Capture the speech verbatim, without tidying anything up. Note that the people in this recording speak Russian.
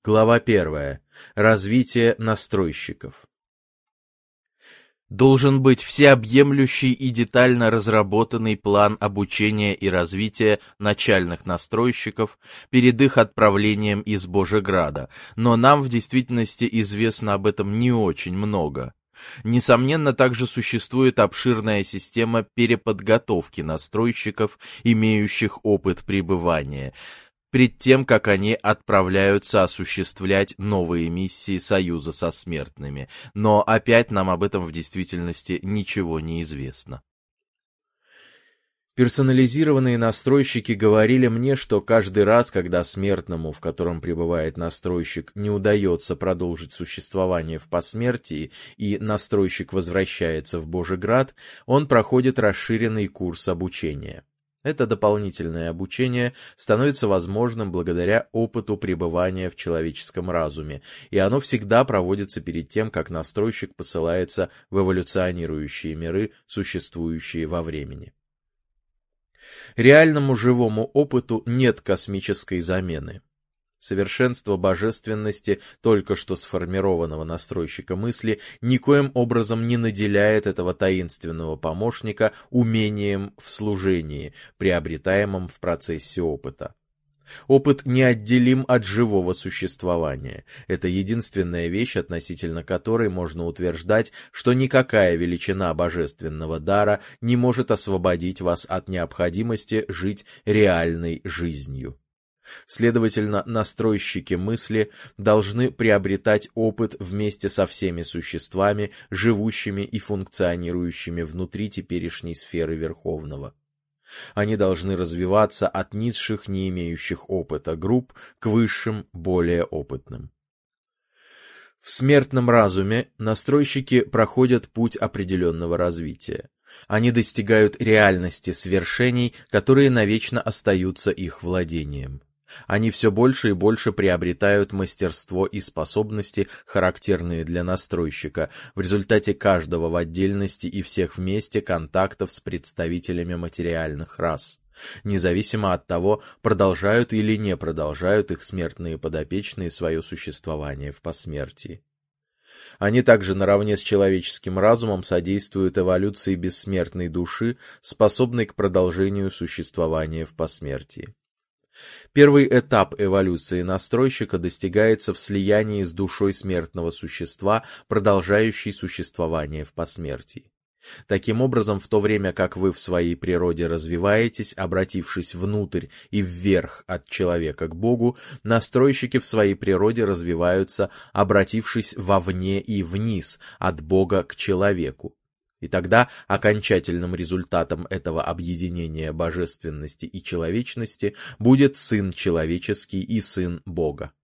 Глава первая. Развитие настройщиков. Должен быть всеобъемлющий и детально разработанный план обучения и развития начальных настройщиков перед их отправлением из Божеграда, но нам в действительности известно об этом не очень много. Несомненно, также существует обширная система переподготовки настройщиков, имеющих опыт пребывания, пред тем, как они отправляются осуществлять новые миссии союза со смертными, но опять нам об этом в действительности ничего не известно. Персонализированные настройщики говорили мне, что каждый раз, когда смертному, в котором пребывает настройщик, не удается продолжить существование в посмертии, и настройщик возвращается в Божеград, он проходит расширенный курс обучения. Это дополнительное обучение становится возможным благодаря опыту пребывания в человеческом разуме, и оно всегда проводится перед тем, как настройщик посылается в эволюционирующие миры, существующие во времени. Реальному живому опыту нет космической замены. Совершенство божественности только что сформированного настройщика мысли никоим образом не наделяет этого таинственного помощника умением в служении, приобретаемом в процессе опыта. Опыт неотделим от живого существования. Это единственная вещь, относительно которой можно утверждать, что никакая величина божественного дара не может освободить вас от необходимости жить реальной жизнью. Следовательно, настройщики мысли должны приобретать опыт вместе со всеми существами, живущими и функционирующими внутри теперешней сферы Верховного. Они должны развиваться от низших, не имеющих опыта групп, к высшим, более опытным. В смертном разуме настройщики проходят путь определенного развития. Они достигают реальности свершений, которые навечно остаются их владением. Они все больше и больше приобретают мастерство и способности, характерные для настройщика, в результате каждого в отдельности и всех вместе контактов с представителями материальных рас, независимо от того, продолжают или не продолжают их смертные подопечные свое существование в посмертии. Они также наравне с человеческим разумом содействуют эволюции бессмертной души, способной к продолжению существования в посмертии. Первый этап эволюции настройщика достигается в слиянии с душой смертного существа, продолжающей существование в посмертии. Таким образом, в то время как вы в своей природе развиваетесь, обратившись внутрь и вверх от человека к Богу, настройщики в своей природе развиваются, обратившись вовне и вниз, от Бога к человеку. И тогда окончательным результатом этого объединения божественности и человечности будет Сын человеческий и Сын Бога.